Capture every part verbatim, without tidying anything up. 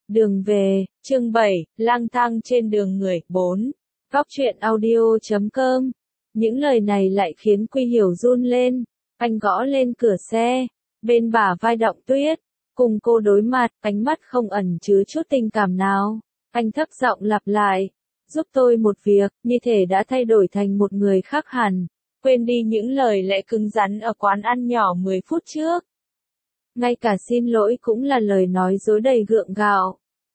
Đường về, chương bảy, lang thang trên đường người, bốn. Góc truyện audio chấm com. Những lời này lại khiến Quy Hiểu run lên. Anh gõ lên cửa xe, bên bả vai Động Tuyết, cùng cô đối mặt, ánh mắt không ẩn chứa chút tình cảm nào. Anh thấp giọng lặp lại, giúp tôi một việc, như thể đã thay đổi thành một người khác hẳn, quên đi những lời lẽ cứng rắn ở quán ăn nhỏ mười phút trước. Ngay cả xin lỗi cũng là lời nói dối đầy gượng gạo.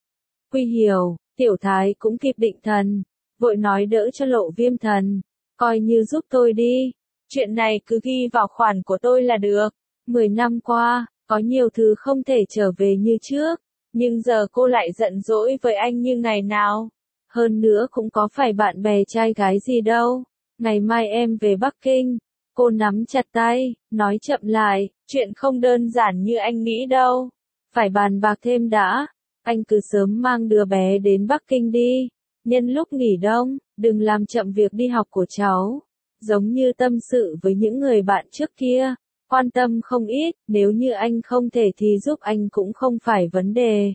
Quy Hiểu, Tiểu Thái cũng kịp định thần, vội nói đỡ cho Lộ Viêm Thần, coi như giúp tôi đi, chuyện này cứ ghi vào khoản của tôi là được. Mười năm qua, có nhiều thứ không thể trở về như trước, nhưng giờ cô lại giận dỗi với anh như ngày nào. Hơn nữa cũng có phải bạn bè trai gái gì đâu. Ngày mai em về Bắc Kinh. Cô nắm chặt tay, nói chậm lại, chuyện không đơn giản như anh nghĩ đâu. Phải bàn bạc thêm đã. Anh cứ sớm mang đứa bé đến Bắc Kinh đi. Nhân lúc nghỉ đông, đừng làm chậm việc đi học của cháu. Giống như tâm sự với những người bạn trước kia. Quan tâm không ít, nếu như anh không thể thì giúp anh cũng không phải vấn đề.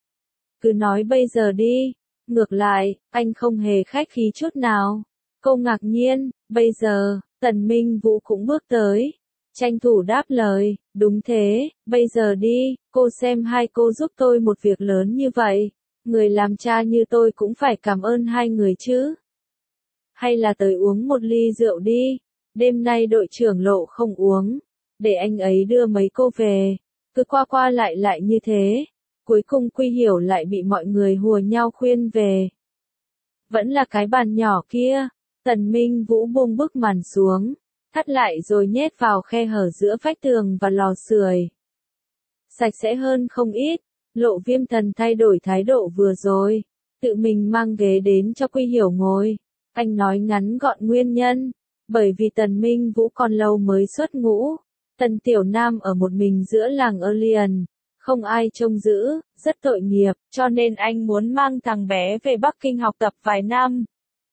Cứ nói bây giờ đi. Ngược lại, anh không hề khách khí chút nào. Cô ngạc nhiên, bây giờ, Tần Minh Vũ cũng bước tới. Tranh thủ đáp lời, đúng thế, bây giờ đi, cô xem hai cô giúp tôi một việc lớn như vậy. Người làm cha như tôi cũng phải cảm ơn hai người chứ. Hay là tới uống một ly rượu đi, đêm nay đội trưởng Lộ không uống, để anh ấy đưa mấy cô về, cứ qua qua lại lại như thế. Cuối cùng Quy Hiểu lại bị mọi người hùa nhau khuyên về. Vẫn là cái bàn nhỏ kia, Tần Minh Vũ buông bức màn xuống, thắt lại rồi nhét vào khe hở giữa vách tường và lò sưởi. Sạch sẽ hơn không ít, Lộ Viêm Thần thay đổi thái độ vừa rồi, tự mình mang ghế đến cho Quy Hiểu ngồi. Anh nói ngắn gọn nguyên nhân, bởi vì Tần Minh Vũ còn lâu mới xuất ngũ, Tần Tiểu Nam ở một mình giữa làng Erlian. Không ai trông giữ, rất tội nghiệp, cho nên anh muốn mang thằng bé về Bắc Kinh học tập vài năm.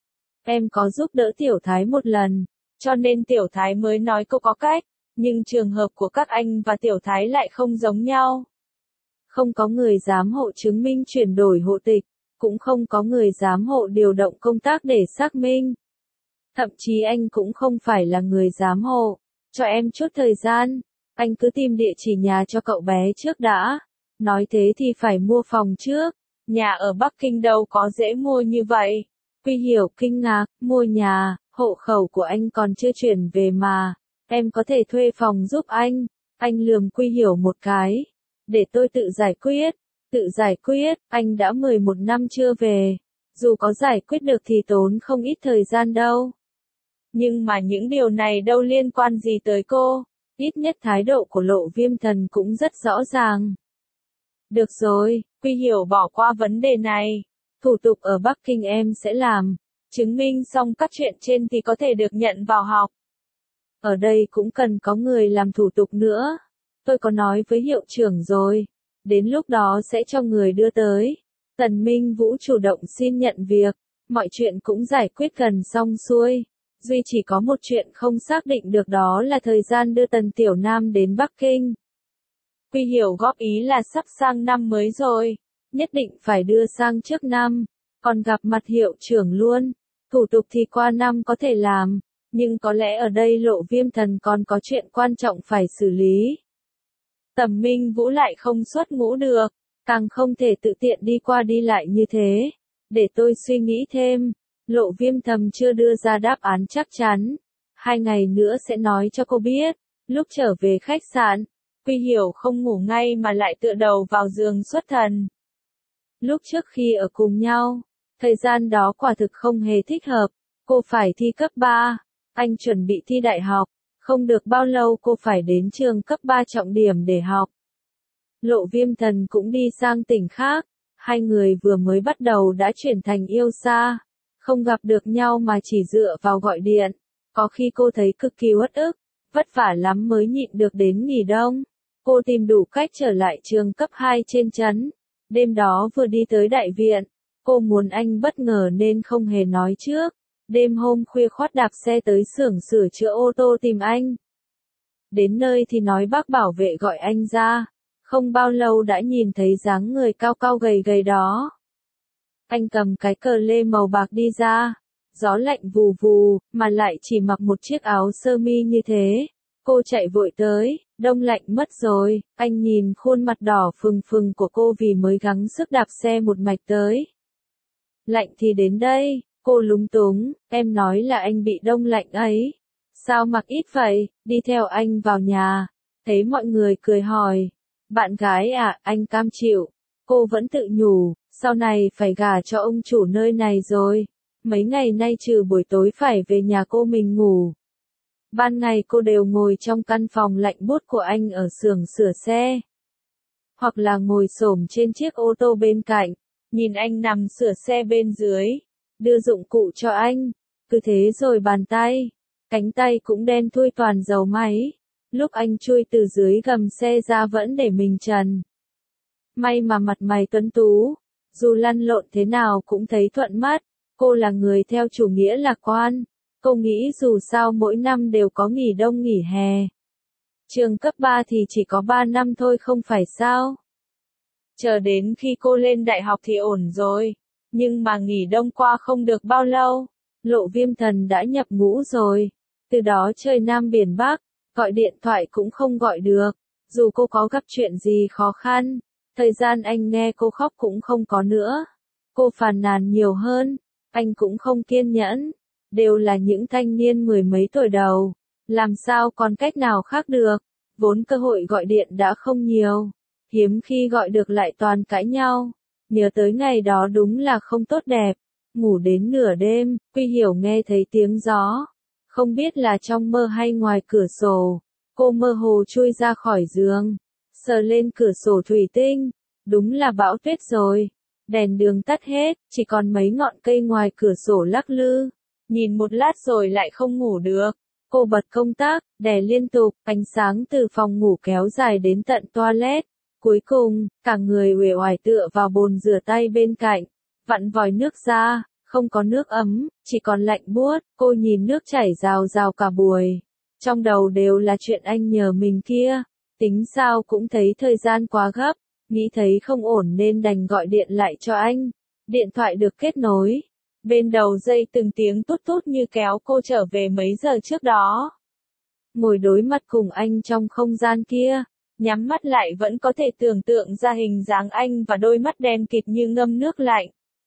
Em có giúp đỡ Tiểu Thái một lần, cho nên Tiểu Thái mới nói cô có cách, nhưng trường hợp của các anh và Tiểu Thái lại không giống nhau. Không có người giám hộ chứng minh chuyển đổi hộ tịch, cũng không có người giám hộ điều động công tác để xác minh. Thậm chí anh cũng không phải là người giám hộ, cho em chút thời gian. Anh cứ tìm địa chỉ nhà cho cậu bé trước đã. Nói thế thì phải mua phòng trước. Nhà ở Bắc Kinh đâu có dễ mua như vậy. Quy Hiểu kinh ngạc, mua nhà, hộ khẩu của anh còn chưa chuyển về mà. Em có thể thuê phòng giúp anh. Anh lườm Quy Hiểu một cái. Để tôi tự giải quyết. Tự giải quyết, anh đã mười một năm chưa về. Dù có giải quyết được thì tốn không ít thời gian đâu. Nhưng mà những điều này đâu liên quan gì tới cô. Ít nhất thái độ của Lộ Viêm Thần cũng rất rõ ràng. Được rồi, Quy Hiểu bỏ qua vấn đề này. Thủ tục ở Bắc Kinh em sẽ làm. Chứng minh xong các chuyện trên thì có thể được nhận vào học. Ở đây cũng cần có người làm thủ tục nữa. Tôi có nói với hiệu trưởng rồi. Đến lúc đó sẽ cho người đưa tới. Tần Minh Vũ chủ động xin nhận việc. Mọi chuyện cũng giải quyết gần xong xuôi. Duy chỉ có một chuyện không xác định được đó là thời gian đưa Tần Tiểu Nam đến Bắc Kinh. Quy Hiểu góp ý là sắp sang năm mới rồi, nhất định phải đưa sang trước năm, còn gặp mặt hiệu trưởng luôn. Thủ tục thì qua năm có thể làm, nhưng có lẽ ở đây Lộ Viêm Thần còn có chuyện quan trọng phải xử lý. Tần Minh Vũ lại không xuất ngũ được, càng không thể tự tiện đi qua đi lại như thế. Để tôi suy nghĩ thêm. Lộ Viêm Thầm chưa đưa ra đáp án chắc chắn. Hai ngày nữa sẽ nói cho cô biết. Lúc trở về khách sạn, Quy Hiểu không ngủ ngay mà lại tựa đầu vào giường xuất thần. Lúc trước khi ở cùng nhau, thời gian đó quả thực không hề thích hợp. Cô phải thi cấp ba, anh chuẩn bị thi đại học. Không được bao lâu cô phải đến trường cấp ba trọng điểm để học. Lộ Viêm Thần cũng đi sang tỉnh khác. Hai người vừa mới bắt đầu đã chuyển thành yêu xa. Không gặp được nhau mà chỉ dựa vào gọi điện. Có khi cô thấy cực kỳ uất ức, vất vả lắm mới nhịn được đến nghỉ đông. Cô tìm đủ cách trở lại trường cấp hai trên trấn. Đêm đó vừa đi tới đại viện, cô muốn anh bất ngờ nên không hề nói trước. Đêm hôm khuya khoắt đạp xe tới xưởng sửa chữa ô tô tìm anh. Đến nơi thì nói bác bảo vệ gọi anh ra. Không bao lâu đã nhìn thấy dáng người cao cao gầy gầy đó. Anh cầm cái cờ lê màu bạc đi ra. Gió lạnh vù vù, mà lại chỉ mặc một chiếc áo sơ mi như thế. Cô chạy vội tới, đông lạnh mất rồi. Anh nhìn khuôn mặt đỏ phừng phừng của cô vì mới gắng sức đạp xe một mạch tới. Lạnh thì đến đây, cô lúng túng, em nói là anh bị đông lạnh ấy. Sao mặc ít vậy, đi theo anh vào nhà. Thấy mọi người cười hỏi. Bạn gái à, anh cam chịu. Cô vẫn tự nhủ, sau này phải gả cho ông chủ nơi này rồi. Mấy ngày nay trừ buổi tối phải về nhà cô mình ngủ. Ban ngày cô đều ngồi trong căn phòng lạnh buốt của anh ở xưởng sửa xe. Hoặc là ngồi xổm trên chiếc ô tô bên cạnh, nhìn anh nằm sửa xe bên dưới, đưa dụng cụ cho anh. Cứ thế rồi bàn tay, cánh tay cũng đen thui toàn dầu máy. Lúc anh chui từ dưới gầm xe ra vẫn để mình trần. May mà mặt mày tuấn tú, dù lăn lộn thế nào cũng thấy thuận mắt. Cô là người theo chủ nghĩa lạc quan. Cô nghĩ dù sao mỗi năm đều có nghỉ đông nghỉ hè. Trường cấp ba thì chỉ có ba năm thôi không phải sao? Chờ đến khi cô lên đại học thì ổn rồi. Nhưng mà nghỉ đông qua không được bao lâu. Lộ Viêm Thần đã nhập ngũ rồi. Từ đó trời Nam biển Bắc, gọi điện thoại cũng không gọi được. Dù cô có gặp chuyện gì khó khăn, thời gian anh nghe cô khóc cũng không có nữa. Cô phàn nàn nhiều hơn. Anh cũng không kiên nhẫn, đều là những thanh niên mười mấy tuổi đầu, làm sao còn cách nào khác được, vốn cơ hội gọi điện đã không nhiều, hiếm khi gọi được lại toàn cãi nhau, nhớ tới ngày đó đúng là không tốt đẹp, ngủ đến nửa đêm, Quy Hiểu nghe thấy tiếng gió, không biết là trong mơ hay ngoài cửa sổ, cô mơ hồ chui ra khỏi giường, sờ lên cửa sổ thủy tinh, đúng là bão tuyết rồi. Đèn đường tắt hết, chỉ còn mấy ngọn cây ngoài cửa sổ lắc lư. Nhìn một lát rồi lại không ngủ được. Cô bật công tắc, đè liên tục, ánh sáng từ phòng ngủ kéo dài đến tận toilet. Cuối cùng, cả người uể oải tựa vào bồn rửa tay bên cạnh. Vặn vòi nước ra, không có nước ấm, chỉ còn lạnh buốt. Cô nhìn nước chảy rào rào cả buổi. Trong đầu đều là chuyện anh nhờ mình kia. Tính sao cũng thấy thời gian quá gấp. Nghĩ thấy không ổn nên đành gọi điện lại cho anh. Điện thoại được kết nối. Bên đầu dây từng tiếng tút tút như kéo cô trở về mấy giờ trước đó. Ngồi đối mặt cùng anh trong không gian kia. Nhắm mắt lại vẫn có thể tưởng tượng ra hình dáng anh và đôi mắt đen kịt như ngâm nước lạnh.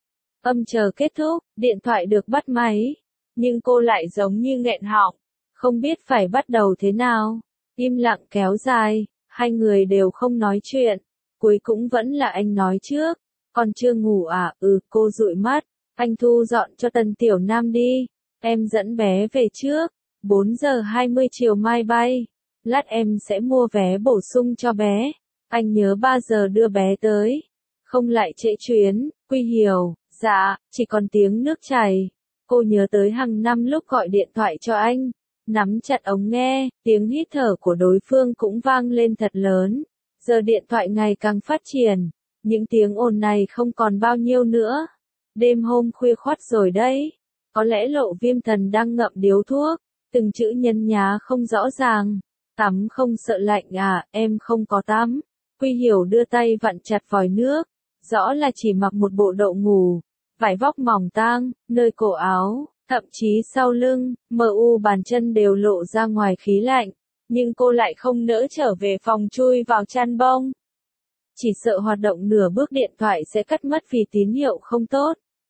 Âm chờ kết thúc, điện thoại được bắt máy. Nhưng cô lại giống như nghẹn họng. Không biết phải bắt đầu thế nào. Im lặng kéo dài. Hai người đều không nói chuyện. Cuối cũng vẫn là anh nói trước. Còn chưa ngủ à? Ừ, cô dụi mắt. Anh thu dọn cho Tần Tiểu Nam đi. Em dẫn bé về trước. bốn giờ hai mươi chiều mai bay. Lát em sẽ mua vé bổ sung cho bé. Anh nhớ ba giờ đưa bé tới. Không lại trễ chuyến. Quy Hiểu. Dạ, chỉ còn tiếng nước chảy. Cô nhớ tới hàng năm lúc gọi điện thoại cho anh. Nắm chặt ống nghe, tiếng hít thở của đối phương cũng vang lên thật lớn. Giờ điện thoại ngày càng phát triển, những tiếng ồn này không còn bao nhiêu nữa. Đêm hôm khuya khoắt rồi đấy. Có lẽ Lộ Viêm Thần đang ngậm điếu thuốc, từng chữ nhân nhá không rõ ràng. Tắm không sợ lạnh à, em không có tắm. Quy Hiểu đưa tay vặn chặt vòi nước, rõ là chỉ mặc một bộ đậu ngủ, vải vóc mỏng tang, nơi cổ áo, thậm chí sau lưng, mờ u bàn chân đều lộ ra ngoài khí lạnh. Nhưng cô lại không nỡ trở về phòng chui vào chăn bông. Chỉ sợ hoạt động nửa bước điện thoại sẽ cắt mất vì tín hiệu không tốt.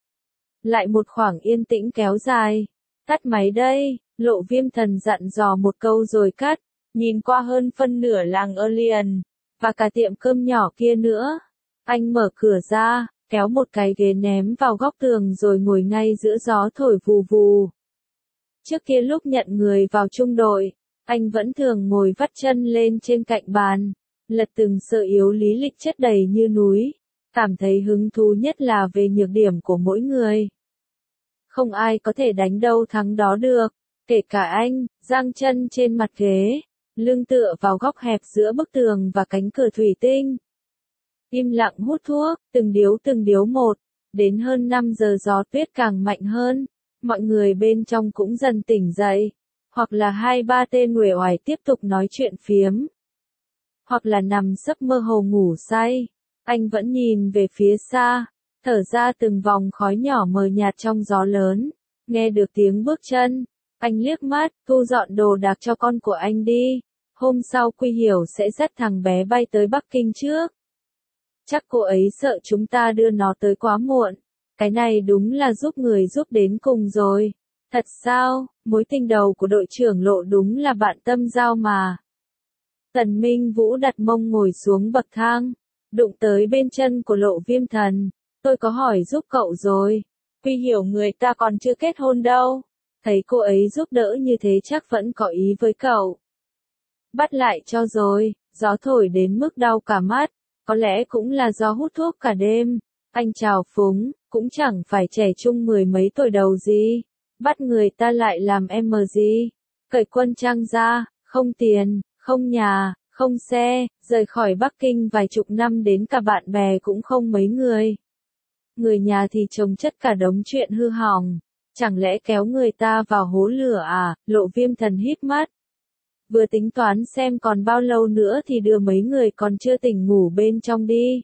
Lại một khoảng yên tĩnh kéo dài. Tắt máy đây, Lộ Viêm Thần dặn dò một câu rồi cắt. Nhìn qua hơn phân nửa làng Alien, và cả tiệm cơm nhỏ kia nữa. Anh mở cửa ra, kéo một cái ghế ném vào góc tường rồi ngồi ngay giữa gió thổi vù vù. Trước kia lúc nhận người vào trung đội, anh vẫn thường ngồi vắt chân lên trên cạnh bàn, lật từng sơ yếu lý lịch chất đầy như núi, cảm thấy hứng thú nhất là về nhược điểm của mỗi người. Không ai có thể đánh đâu thắng đó được, kể cả anh, giang chân trên mặt ghế, lưng tựa vào góc hẹp giữa bức tường và cánh cửa thủy tinh. Im lặng hút thuốc, từng điếu từng điếu một, đến hơn năm giờ gió tuyết càng mạnh hơn, mọi người bên trong cũng dần tỉnh dậy. Hoặc là hai ba tên uể oải tiếp tục nói chuyện phiếm. hoặc là nằm sấp mơ hồ ngủ say. Anh vẫn nhìn về phía xa, thở ra từng vòng khói nhỏ mờ nhạt trong gió lớn, nghe được tiếng bước chân. Anh liếc mắt, thu dọn đồ đạc cho con của anh đi. Hôm sau Quy Hiểu sẽ dắt thằng bé bay tới Bắc Kinh trước. Chắc cô ấy sợ chúng ta đưa nó tới quá muộn. Cái này đúng là giúp người giúp đến cùng rồi. Thật sao, mối tình đầu của đội trưởng Lộ đúng là bạn tâm giao mà. Tần Minh Vũ đặt mông ngồi xuống bậc thang, đụng tới bên chân của Lộ Viêm Thần. Tôi có hỏi giúp cậu rồi. Quy Hiểu người ta còn chưa kết hôn đâu. Thấy cô ấy giúp đỡ như thế chắc vẫn có ý với cậu. Bắt lại cho rồi, gió thổi đến mức đau cả mắt. Có lẽ cũng là do hút thuốc cả đêm. Anh chào phúng, cũng chẳng phải trẻ trung mười mấy tuổi đầu gì. Bắt người ta lại làm em mờ gì. Cởi quân trang ra, không tiền, không nhà, không xe, rời khỏi Bắc Kinh vài chục năm đến cả bạn bè cũng không mấy người. Người nhà thì chồng chất cả đống chuyện hư hỏng. Chẳng lẽ kéo người ta vào hố lửa à? Lộ Viêm Thần híp mắt. Vừa tính toán xem còn bao lâu nữa thì đưa mấy người còn chưa tỉnh ngủ bên trong đi.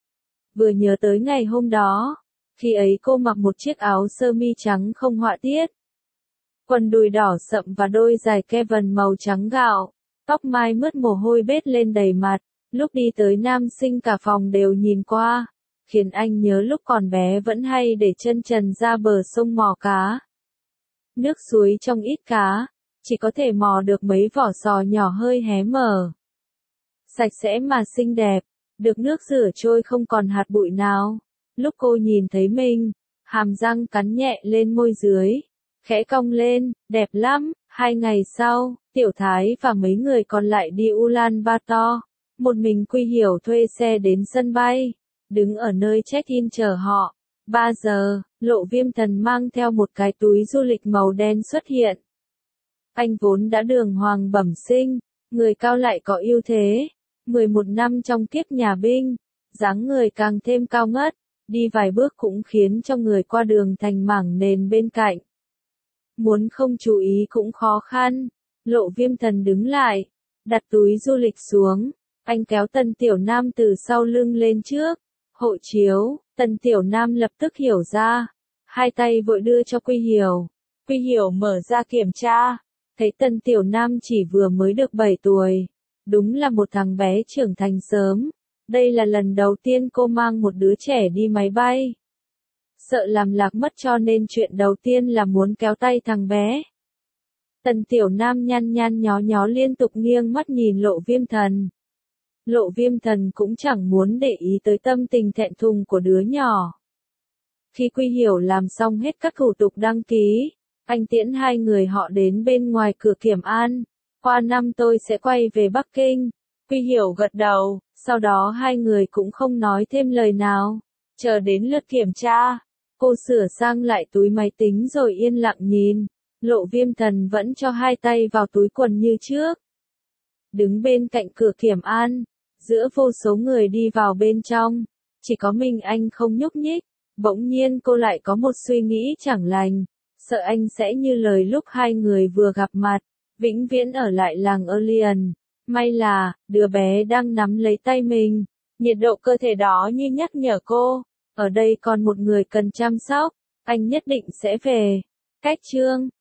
Vừa nhớ tới ngày hôm đó, khi ấy cô mặc một chiếc áo sơ mi trắng không họa tiết, quần đùi đỏ sậm và đôi giày Kevin màu trắng gạo, tóc mai mướt mồ hôi bết lên đầy mặt. Lúc đi tới nam sinh cả phòng đều nhìn qua, khiến anh nhớ lúc còn bé vẫn hay để chân trần ra bờ sông mò cá. Nước suối trong ít cá, chỉ có thể mò được mấy vỏ sò nhỏ hơi hé mở. Sạch sẽ mà xinh đẹp, được nước rửa trôi không còn hạt bụi nào. Lúc cô nhìn thấy mình, hàm răng cắn nhẹ lên môi dưới, khẽ cong lên, đẹp lắm. Hai ngày sau, Tiểu Thái và mấy người còn lại đi Ulaanbaatar. Một mình Quy Hiểu thuê xe đến sân bay, đứng ở nơi check-in chờ họ. Ba giờ, Lộ Viêm Thần mang theo một cái túi du lịch màu đen xuất hiện. Anh vốn đã đường hoàng bẩm sinh, người cao lại có ưu thế. mười một năm trong kiếp nhà binh, dáng người càng thêm cao ngất, đi vài bước cũng khiến cho người qua đường thành mảng nền bên cạnh. Muốn không chú ý cũng khó khăn. Lộ Viêm Thần đứng lại, đặt túi du lịch xuống. Anh kéo Tần Tiểu Nam từ sau lưng lên trước. Hộ chiếu. Tần Tiểu Nam lập tức hiểu ra, hai tay vội đưa cho Quy Hiểu. Quy Hiểu mở ra kiểm tra, thấy Tần Tiểu Nam chỉ vừa mới được bảy tuổi, đúng là một thằng bé trưởng thành sớm. Đây là lần đầu tiên cô mang một đứa trẻ đi máy bay. Sợ làm lạc mất cho nên chuyện đầu tiên là muốn kéo tay thằng bé. Tần Tiểu Nam nhăn nhăn nhó nhó liên tục nghiêng mắt nhìn Lộ Viêm Thần. Lộ Viêm Thần cũng chẳng muốn để ý tới tâm tình thẹn thùng của đứa nhỏ. Khi Quy Hiểu làm xong hết các thủ tục đăng ký, anh tiễn hai người họ đến bên ngoài cửa kiểm an. Qua năm tôi sẽ quay về Bắc Kinh. Quy Hiểu gật đầu, sau đó hai người cũng không nói thêm lời nào. Chờ đến lượt kiểm tra, cô sửa sang lại túi máy tính rồi yên lặng nhìn. Lộ Viêm Thần vẫn cho hai tay vào túi quần như trước. Đứng bên cạnh cửa kiểm an, giữa vô số người đi vào bên trong, chỉ có mình anh không nhúc nhích. Bỗng nhiên cô lại có một suy nghĩ chẳng lành, sợ anh sẽ như lời lúc hai người vừa gặp mặt, vĩnh viễn ở lại làng Alien. May là, đứa bé đang nắm lấy tay mình, nhiệt độ cơ thể đó như nhắc nhở cô, ở đây còn một người cần chăm sóc, anh nhất định sẽ về. Cách chương